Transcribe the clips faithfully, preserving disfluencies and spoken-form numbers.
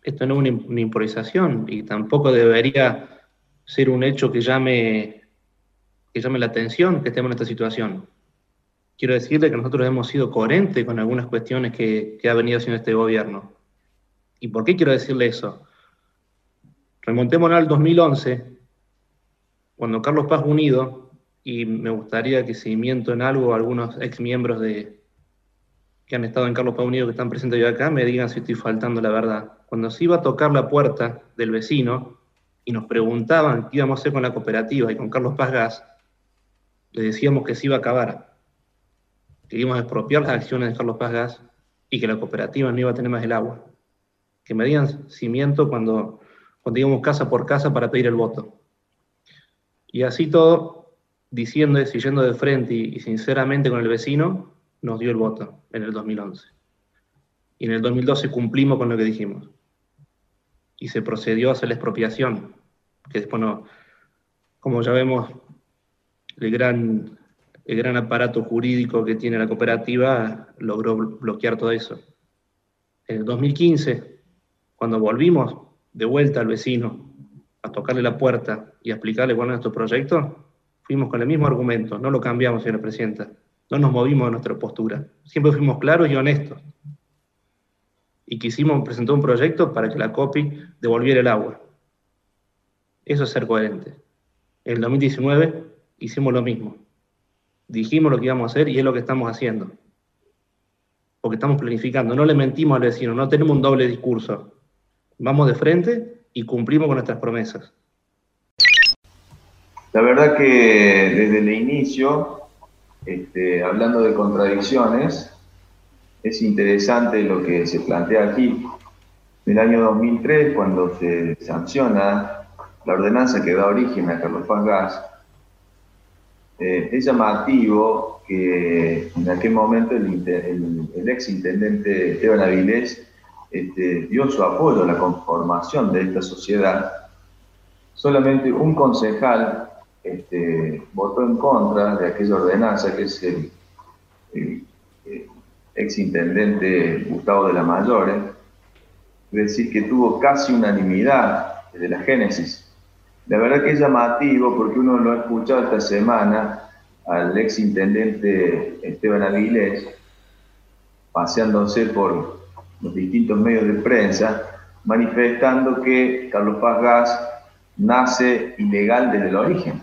Esto no es una, una improvisación y tampoco debería ser un hecho que llame, que llame la atención que estemos en esta situación. Quiero decirle que nosotros hemos sido coherentes con algunas cuestiones que, que ha venido haciendo este gobierno. ¿Y por qué quiero decirle eso? Remontémonos al dos mil once, cuando Carlos Paz Unido, y me gustaría que si miento en algo, algunos ex miembros de, que han estado en Carlos Paz Unido, que están presentes hoy acá, me digan si estoy faltando la verdad. Cuando se iba a tocar la puerta del vecino y nos preguntaban qué íbamos a hacer con la cooperativa y con Carlos Paz Gas, le decíamos que se iba a acabar, que íbamos a expropiar las acciones de Carlos Paz Gas y que la cooperativa no iba a tener más el agua. Que me digan si miento cuando, cuando íbamos casa por casa para pedir el voto. Y así todo, diciendo y yendo de frente y, y sinceramente con el vecino, nos dio el voto en el dos mil once. Y en el dos mil doce cumplimos con lo que dijimos. Y se procedió a hacer la expropiación, que después no, como ya vemos, el gran, el gran aparato jurídico que tiene la cooperativa logró bloquear todo eso. En el dos mil quince, cuando volvimos de vuelta al vecino a tocarle la puerta y a explicarle cuál es nuestro proyecto, fuimos con el mismo argumento, no lo cambiamos, señora presidenta, no nos movimos de nuestra postura, siempre fuimos claros y honestos. Y quisimos presentar un proyecto para que la COPI devolviera el agua. Eso es ser coherente. En el dos mil diecinueve hicimos lo mismo. Dijimos lo que íbamos a hacer y es lo que estamos haciendo. Porque estamos planificando, no le mentimos al vecino, no tenemos un doble discurso. Vamos de frente y cumplimos con nuestras promesas. La verdad que desde el inicio, este, hablando de contradicciones, es interesante lo que se plantea aquí. En el año dos mil tres, cuando se sanciona la ordenanza que da origen a Carlos Paz Gas, eh, es llamativo que en aquel momento el, el, el ex intendente Esteban Avilés este, dio su apoyo a la conformación de esta sociedad. Solamente un concejal este, votó en contra de aquella ordenanza, que es el, el, el ex intendente Gustavo de la Mayore, es decir, que tuvo casi unanimidad desde la génesis. La verdad que es llamativo porque uno lo ha escuchado esta semana al ex intendente Esteban Avilés paseándose por los distintos medios de prensa manifestando que Carlos Paz Gas nace ilegal desde el origen.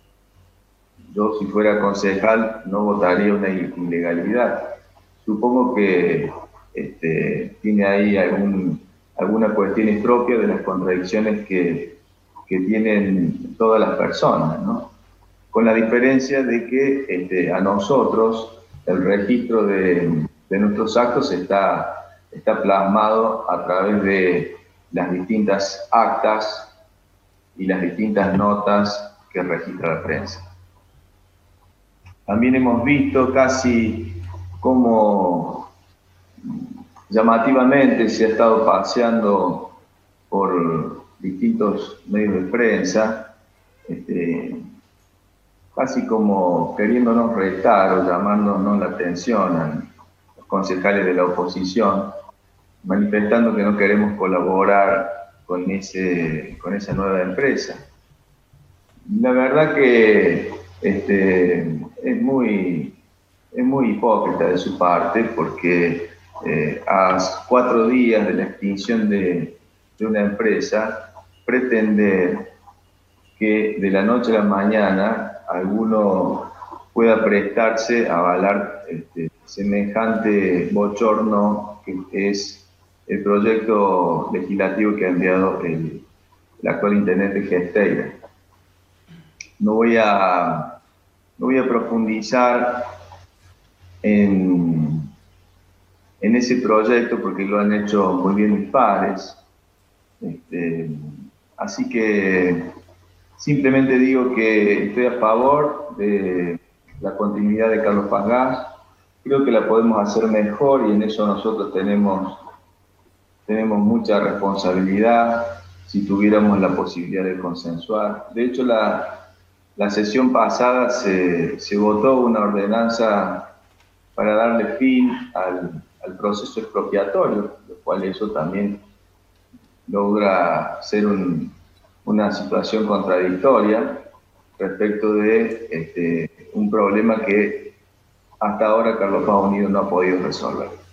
Yo, si fuera concejal, no votaría una ilegalidad. Supongo que este, tiene ahí algún, alguna cuestión propia de las contradicciones que, que tienen todas las personas, ¿no? Con la diferencia de que este, a nosotros el registro de, de nuestros actos está, está plasmado a través de las distintas actas y las distintas notas que registra la prensa. También hemos visto casi cómo llamativamente se ha estado paseando por distintos medios de prensa, este, casi como queriéndonos retar o llamándonos la atención a los concejales de la oposición, manifestando que no queremos colaborar con, ese, con esa nueva empresa. La verdad que este, es, muy, es muy hipócrita de su parte, porque eh, a cuatro días de la extinción de, de una empresa, pretender que de la noche a la mañana alguno pueda prestarse a avalar este, semejante bochorno que es el proyecto legislativo que ha enviado el, el actual intendente Gesteira. No voy a, no voy a profundizar en, en ese proyecto porque lo han hecho muy bien mis pares. Este, así que simplemente digo que estoy a favor de la continuidad de Carlos Paz Gas. Creo que la podemos hacer mejor y en eso nosotros tenemos, tenemos mucha responsabilidad si tuviéramos la posibilidad de consensuar. De hecho, la, la sesión pasada se, se votó una ordenanza para darle fin al, al proceso expropiatorio, lo cual eso también logra ser un, una situación contradictoria respecto de este, un problema que hasta ahora Carlos Paz Unido no ha podido resolver.